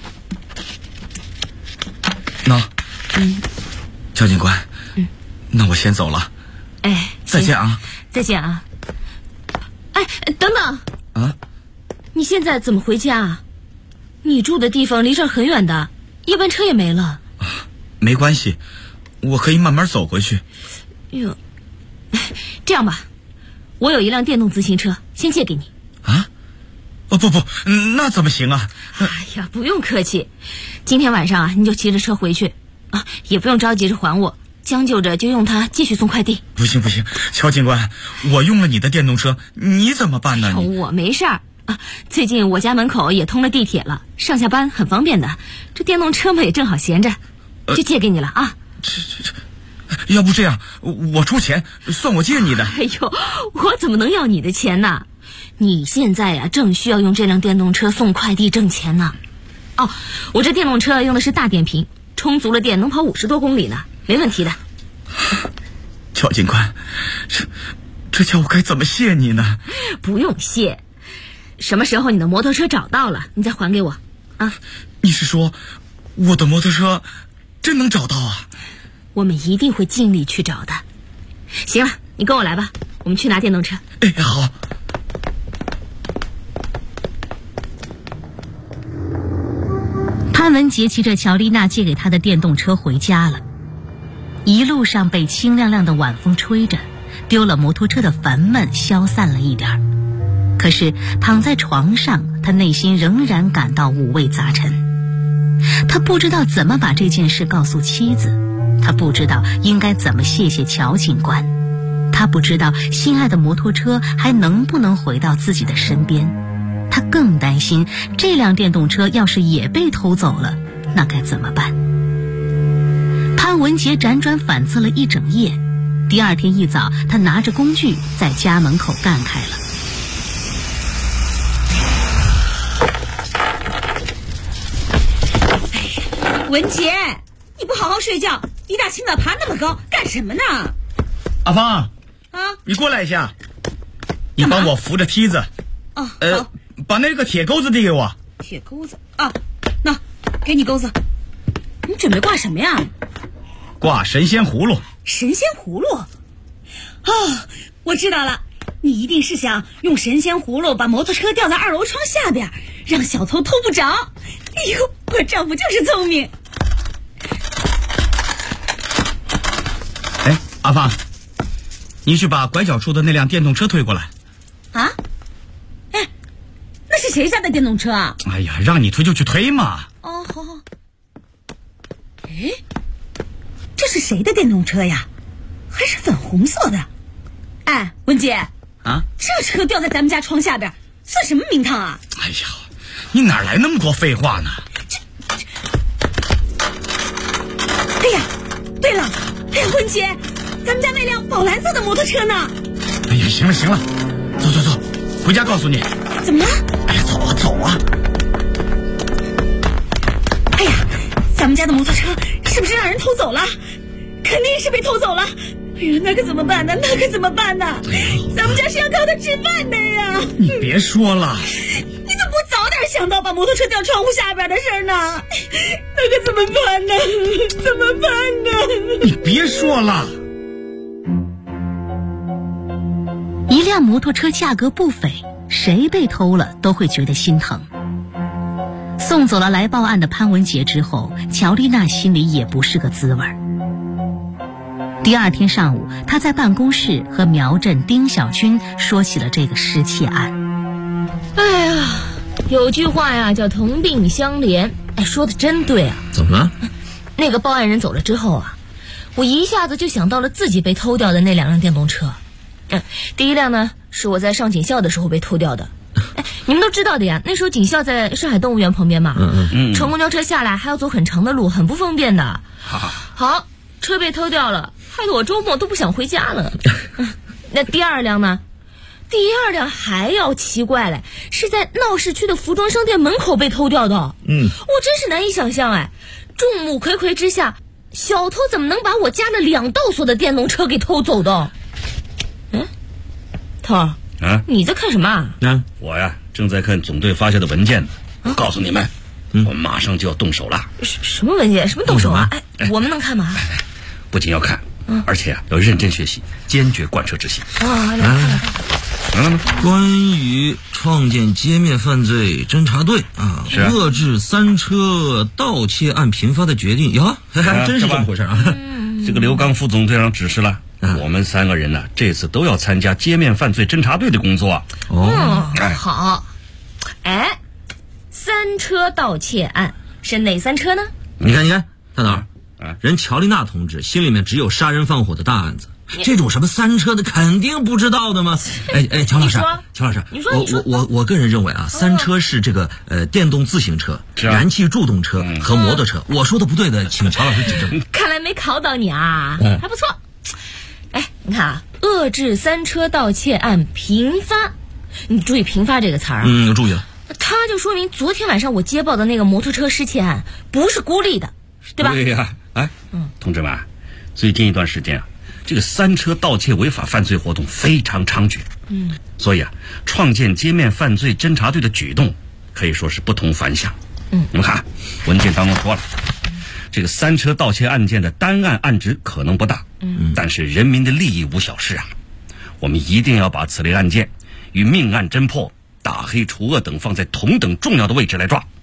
那，肖警官，那我先走了。再见啊！ 再见啊！等等啊！ 你现在怎么回家啊？你住的地方离这儿很远的，夜班车也没了。 没关系，我可以慢慢走回去。 哟，这样吧，我有一辆电动自行车，先借给你。 啊？不，那怎么行啊？ 哎呀，不用客气，今天晚上你就骑着车回去啊，也不用着急着还我。将就着就用它继续送快递。 不行，乔警官，我用了你的电动车，你怎么办呢？ 我没事儿啊，最近我家门口也通了地铁了，上下班很方便的。这电动车嘛也正好闲着，就借给你了啊。 要不这样，我出钱，算我借你的。 哎呦，我怎么能要你的钱呢？你现在呀正需要用这辆电动车送快递挣钱呢。哦，我这电动车用的是大电瓶，充足了电能跑50多公里呢。没问题的。 乔警官，这叫我该怎么谢你呢？ 不用谢，什么时候你的摩托车找到了，你再还给我啊。 你是说我的摩托车真能找到啊？ 我们一定会尽力去找的。行了，你跟我来吧，我们去拿电动车。 好。 潘文杰骑着乔丽娜借给他的电动车回家了。一路上被清亮亮的晚风吹着，丢了摩托车的烦闷消散了一点儿。可是躺在床上，他内心仍然感到五味杂陈。他不知道怎么把这件事告诉妻子，他不知道应该怎么谢谢乔警官，他不知道心爱的摩托车还能不能回到自己的身边。他更担心这辆电动车要是也被偷走了，那该怎么办？潘文杰辗转反侧了一整夜，第二天一早，他拿着工具在家门口干开了。 文杰，你不好好睡觉，一大清早爬那么高干什么呢？ 阿芳啊， 你过来一下，你帮我扶着梯子。 好， 把那个铁钩子递给我。 铁钩子啊，那给你钩子。你准备挂什么呀？ 挂神仙葫芦。 神仙葫芦？哦，我知道了，你一定是想用神仙葫芦把摩托车吊在2楼窗下边，让小偷偷不着。哎呦，我丈夫就是聪明。 阿芳，你去把拐角处的那辆电动车推过来。 啊？那是谁家的电动车啊？ 哎呀，让你推就去推嘛。 哦，好。这是谁的电动车呀？还是粉红色的？文杰啊， 这车吊在咱们家窗下边，算什么名堂啊？ 哎呀，你哪来那么多废话呢？ 哎呀，对了，文杰，咱们家那辆宝蓝色的摩托车呢？ 哎呀，行了，走，回家告诉你。 怎么了？ 哎呀，走啊！ 哎呀，咱们家的摩托车是不是让人偷走了？肯定是被偷走了。哎呀，那可怎么办呢？咱们家是要靠它吃饭的呀！ 你别说了， 你怎么不早点想到把摩托车吊窗户下边的事儿呢？那可怎么办呢？ 你别说了。 一辆摩托车价格不菲，谁被偷了都会觉得心疼。送走了来报案的潘文杰之后，乔丽娜心里也不是个滋味儿。第二天上午，她在办公室和苗振、丁小军说起了这个失窃案。 哎呀，有句话呀叫同病相怜，说的真对啊。 怎么了？ 那个报案人走了之后啊，我一下子就想到了自己被偷掉的那2辆电动车。第一辆呢是我在上警校的时候被偷掉的。你们都知道的呀，那时候警校在上海动物园旁边嘛，乘公交车下来还要走很长的路，很不方便的。好，车被偷掉了， 害得我周末都不想回家了。那第二辆呢？第二辆还要奇怪嘞，是在闹市区的服装商店门口被偷掉的。我真是难以想象哎，众目睽睽之下，小偷怎么能把我家的2道锁的电动车给偷走的？头儿，你在看什么啊？ 我呀正在看总队发下的文件呢。我告诉你们，我们马上就要动手了。 什么文件？什么动手啊？我们能看吗？ 不仅要看，而且要认真学习，坚决贯彻执行。 关于创建街面犯罪侦查队遏制3车盗窃案频发的决定呀，还真是这么回事啊！ 这个刘刚副总队长指示了，我们3个人呢，这次都要参加街面犯罪侦查队的工作啊。 好。3车盗窃案是哪3车呢？ 你看，大脑，人乔丽娜同志心里面只有杀人放火的大案子。这种什么3车的肯定不知道的吗？乔老师， 你说， 我个人认为啊，3车是这个电动自行车、燃气助动车和摩托车。我说的不对的，请乔老师指正。 看来没考倒你啊，还不错。你看啊，遏制3车盗窃案频发，你注意频发这个词儿啊。 我注意了。 它就说明昨天晚上我接报的那个摩托车失窃案不是孤立的，对吧？ 对呀，同志们，最近一段时间啊，这个3车盗窃违法犯罪活动非常猖獗。所以啊，创建街面犯罪侦查队的举动可以说是不同凡响。你们看，文件当中说了，这个3车盗窃案件的单案案值可能不大，但是人民的利益无小事啊。我们一定要把此类案件与命案侦破、打黑除恶等放在同等重要的位置来抓。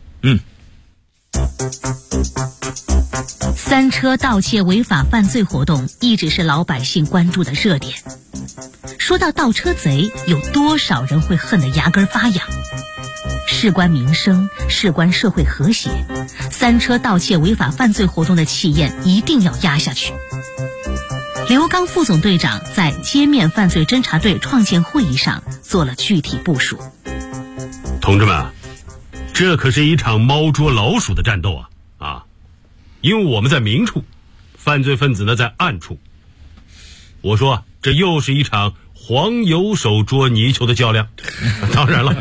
3车盗窃违法犯罪活动一直是老百姓关注的热点。说到盗车贼，有多少人会恨得牙根发痒？事关民生，事关社会和谐，3车盗窃违法犯罪活动的气焰一定要压下去。刘刚副总队长在街面犯罪侦查队创建会议上做了具体部署。 同志们，这可是一场猫捉老鼠的战斗啊！因为我们在明处，犯罪分子呢在暗处。我说这又是一场黄油手捉泥鳅的较量。当然了，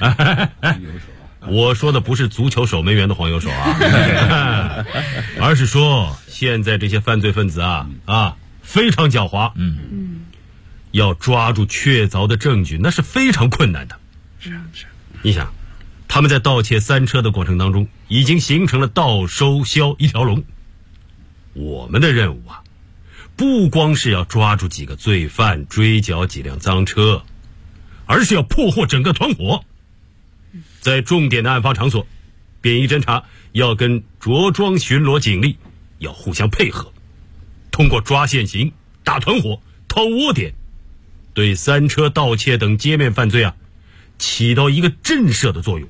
我说的不是足球守门员的黄油手啊，而是说现在这些犯罪分子非常狡猾，要抓住确凿的证据那是非常困难的。是。你想，他们在盗窃3车的过程当中，已经形成了盗收销一条龙。我们的任务不光是要抓住几个罪犯，追缴几辆赃车，而是要破获整个团伙。在重点的案发场所，便衣侦查要跟着装巡逻警力要互相配合，通过抓现行、打团伙、掏窝点，对3车盗窃等街面犯罪起到一个震慑的作用。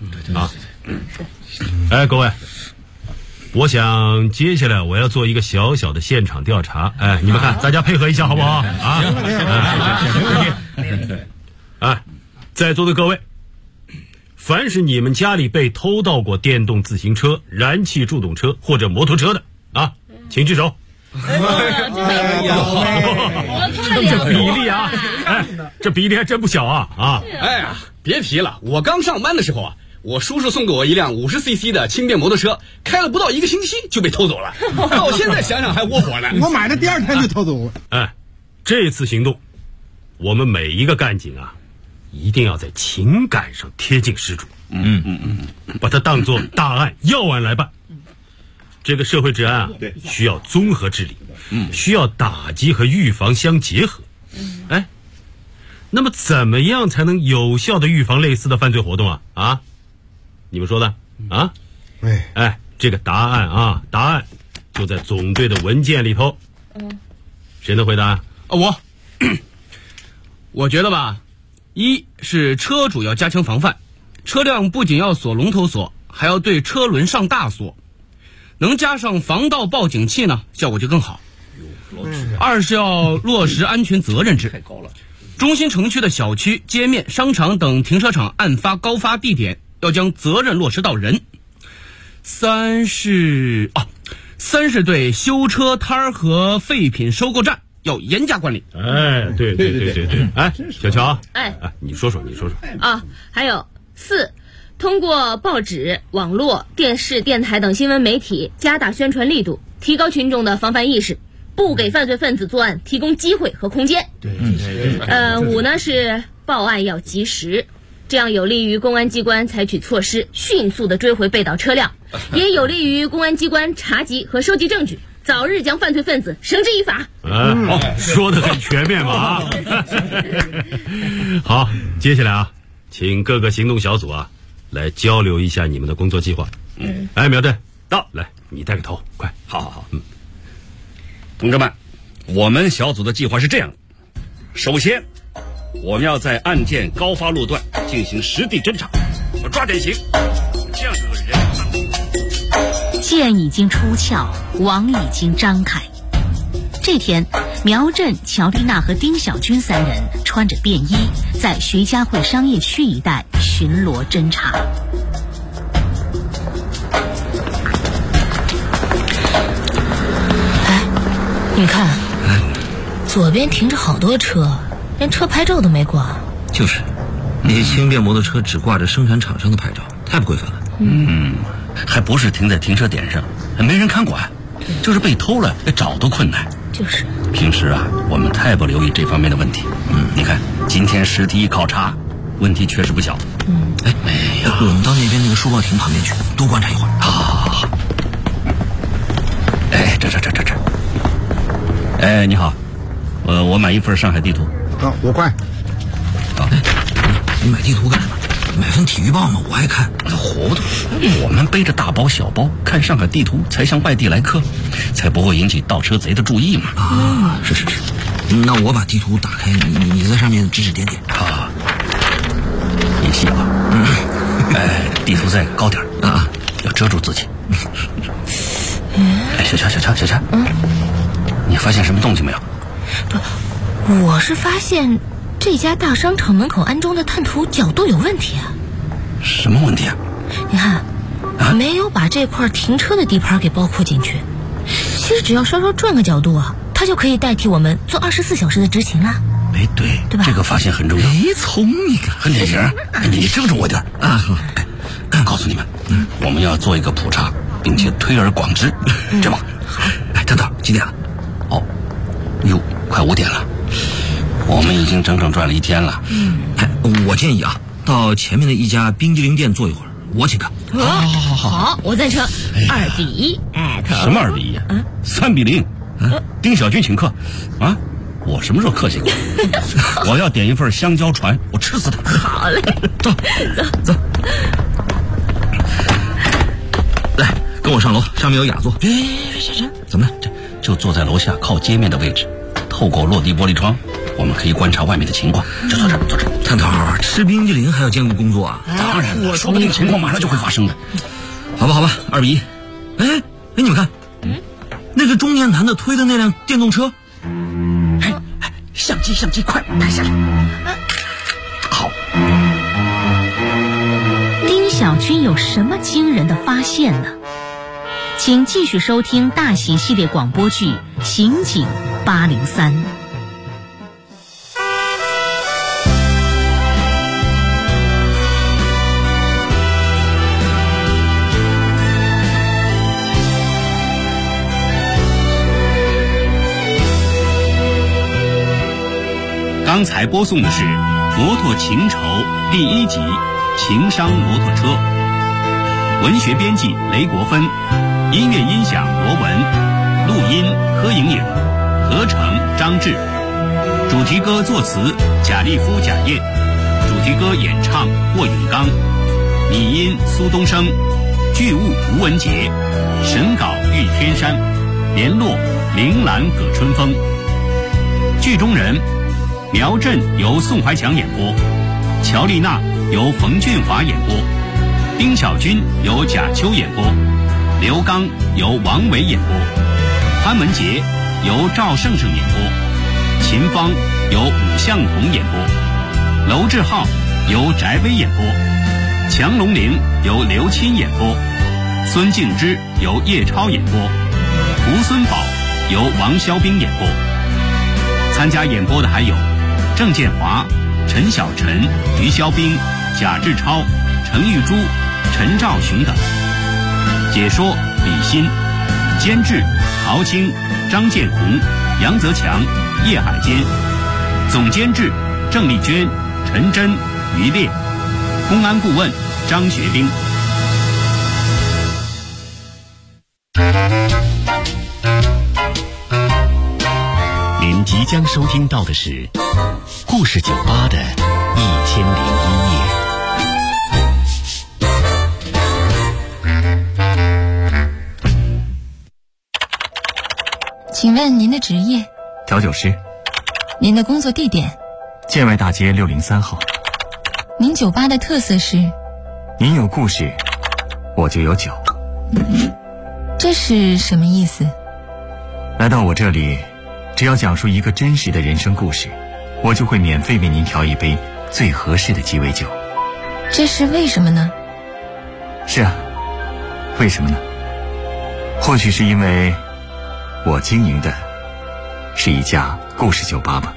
各位，我想接下来我要做一个小小的现场调查。你们看，大家配合一下好不好？在座的各位，凡是你们家里被偷盗过电动自行车、燃气助动车或者摩托车的请举手。这比例这比例还真不小别提了，我刚上班的时候我叔叔送给我一辆50cc 的轻便摩托车，开了不到1个星期就被偷走了，到现在想想还窝火呢。 我买的第2天就偷走了。这次行动，我们每一个干警一定要在情感上贴近失主，把它当作大案要案来办。这个社会治安需要综合治理，需要打击和预防相结合。那么怎么样才能有效的预防类似的犯罪活动你们说的这个答案就在总队的文件里头。谁能回答？ 我觉得一是车主要加强防范，车辆不仅要锁龙头锁，还要对车轮上大锁，能加上防盗报警器呢，效果就更好。二是要落实安全责任制，太高了。中心城区的小区、街面、商场等停车场案发高发地点要将责任落实到人。三是 3是对修车摊儿和废品收购站要严加管理。 哎，对。哎，小乔，你说说啊。还有4，通过报纸、网络、电视、电台等新闻媒体加大宣传力度，提高群众的防范意识，不给犯罪分子作案提供机会和空间。 对。 5呢是报案要及时，这样有利于公安机关采取措施，迅速的追回被盗车辆，也有利于公安机关查缉和收集证据，早日将犯罪分子绳之以法。 说得很全面嘛。好，接下来啊，请各个行动小组啊来交流一下你们的工作计划。哎，苗振到，来，你带个头，快。 好。同志们，我们小组的计划是这样的：首先，我们要在案件高发路段进行实地侦查，抓典型，这样惹人。 剑已经出鞘，网已经张开。这天，苗振、乔丽娜和丁小军3人穿着便衣，在徐家汇商业区一带巡逻侦查。 你看，左边停着好多车，连车牌照都没挂。 就是，那些轻便摩托车只挂着生产厂商的牌照，太不规范了。 还不是停在停车点上，没人看管，就是被偷了，找都困难。 就是， 平时啊，我们太不留意这方面的问题。你看今天实地一考察，问题确实不小。 我们到那边那个书报亭旁边去，多观察一会儿。 好。哎，这。哎，你好，我买一份上海地图。 5块。 你买地图干什么？买份体育报嘛，我爱看。 糊涂，我们背着大包小包看上海地图，才像外地来客，才不会引起盗车贼的注意嘛。 是。那我把地图打开，你在上面指指点点。 好，演戏吧。地图再高点啊，要遮住自己。哎，小乔，你发现什么动静没有？ 不，我是发现这家大商场门口安装的探图角度有问题啊。 什么问题啊？ 你看，没有把这块停车的地盘给包括进去。其实只要稍稍转个角度啊，它就可以代替我们做24小时的执勤了。 对吧？这个发现很重要。 聪明啊， 很典型。你遮住我点啊！好，告诉你们，我们要做一个普查，并且推而广之，这样。 等等，几点了？ 哟，快5点了。我们已经整整转了1天了。 我建议啊，到前面的一家冰激凌店坐一会儿，我请客。 好，我赞成。2比1。 什么2比1啊？3比0。丁小军请客啊！我什么时候客气过？我要点一份香蕉船，我吃死他。 好嘞， 走。来，跟我上楼，上面有雅座。怎么了？ 就坐在楼下靠街面的位置，透过落地玻璃窗，我们可以观察外面的情况。就坐这。 探头，吃冰激凌还要兼顾工作啊？ 当然了，说不定情况马上就会发生的。 好吧，2比1。哎，你们看，那个中年男的推的那辆电动车。 相机，快拍下来。好。 丁小军有什么惊人的发现呢？请继续收听大型系列广播剧《刑警803》。 刚才播送的是《摩托情仇》第1集《情商摩托车》，文学编辑雷国芬，音乐音响罗文，录音柯莹莹，合成张志，主题歌作词贾立夫、贾燕，主题歌演唱霍永刚，拟音苏东升，剧务吴文杰，审稿玉天山，联络铃兰葛春风。剧中人苗振由宋怀强演播，乔丽娜由冯俊华演播，丁小军由贾秋演播，刘刚由王伟演播，潘文杰由赵胜胜演播，秦芳由武向同演播，娄志浩由翟威演播，强龙玲由刘钦演播，孙敬之由叶超演播， 徒孙宝由王肖兵演播。参加演播的还有郑建华、陈小晨、于肖兵、贾志超、程玉珠、陈兆雄等。解说李欣，监制陶青、张建红、杨泽强、叶海坚，总监制郑丽娟、陈真、于烈，公安顾问张学兵。 您即将收听到的是故事酒吧的1001夜。 请问您的职业？ 调酒师。 您的工作地点？ 建外大街603号。 您酒吧的特色是？ 您有故事，我就有酒。 这是什么意思？ 来到我这里，只要讲述一个真实的人生故事，我就会免费为您调一杯最合适的鸡尾酒。 这是为什么呢？ 是啊，为什么呢？或许是因为我经营的是一家故事酒吧吧。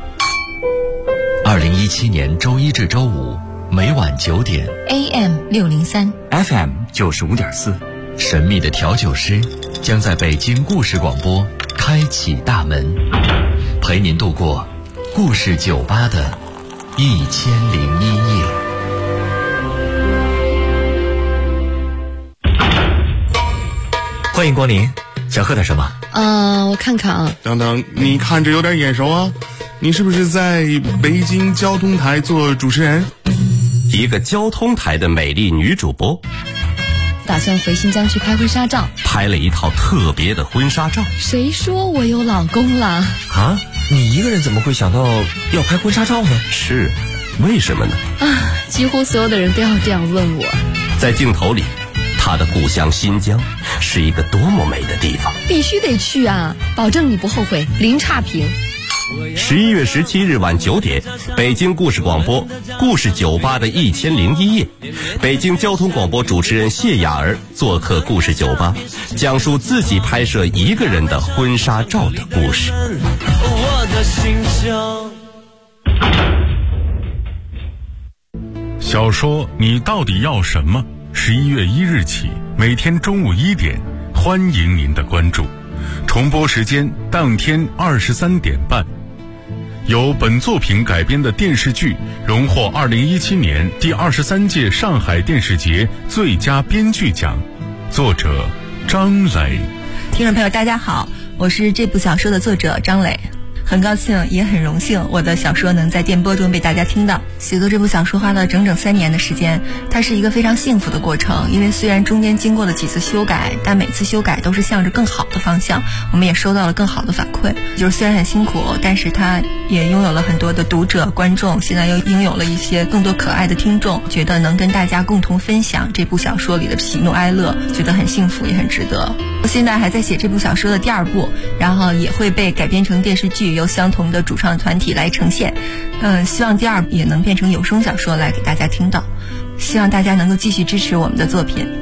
2017年周一至周五每晚9点 AM 603 FM 95.4， 神秘的调酒师将在北京故事广播开启大门，陪您度过故事酒吧的1001夜。 欢迎光临，想喝点什么？ 我看看啊。 等等，你看着有点眼熟啊，你是不是在北京交通台做主持人？ 一个交通台的美丽女主播， 打算回新疆去拍婚纱照， 拍了一套特别的婚纱照。 谁说我有老公了？ 啊，你一个人怎么会想到要拍婚纱照呢？ 是，为什么呢？ 几乎所有的人都要这样问我。 在镜头里，他的故乡新疆是一个多么美的地方， 必须得去啊，保证你不后悔，零差评。 11月17日晚9点，北京故事广播故事酒吧的1001夜，北京交通广播主持人谢雅儿做客故事酒吧，讲述自己拍摄一个人的婚纱照的故事。 我的心声。小说你到底要什么？11月1日起，每天中午1点，欢迎您的关注。重播时间当天23点半。由本作品改编的电视剧荣获2017年第23届上海电视节最佳编剧奖，作者张磊。 听众朋友大家好，我是这部小说的作者张磊。很高兴也很荣幸我的小说能在电波中被大家听到。写作这部小说花了整整3年的时间，它是一个非常幸福的过程，因为虽然中间经过了几次修改，但每次修改都是向着更好的方向，我们也收到了更好的反馈。就是虽然很辛苦，但是它也拥有了很多的读者观众，现在又拥有了一些更多可爱的听众，觉得能跟大家共同分享这部小说里的喜怒哀乐，觉得很幸福也很值得。我现在还在写这部小说的第2部，然后也会被改编成电视剧，由相同的主创团体来呈现。希望第2部也能变成有声小说来给大家听到。希望大家能够继续支持我们的作品。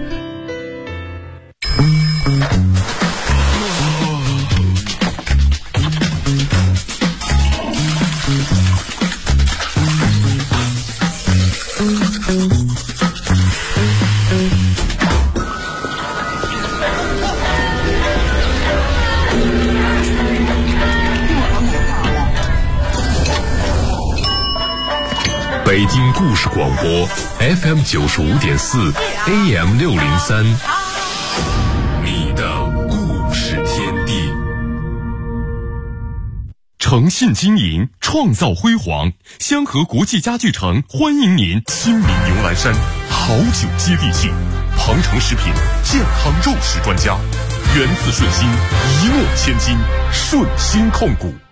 北京故事广播 FM 95.4 AM 603，你的故事天地。诚信经营，创造辉煌。香河国际家具城欢迎您。亲民牛栏山，好酒接地气。鹏程食品，健康肉食专家。源自顺心，一诺千金，顺心控股。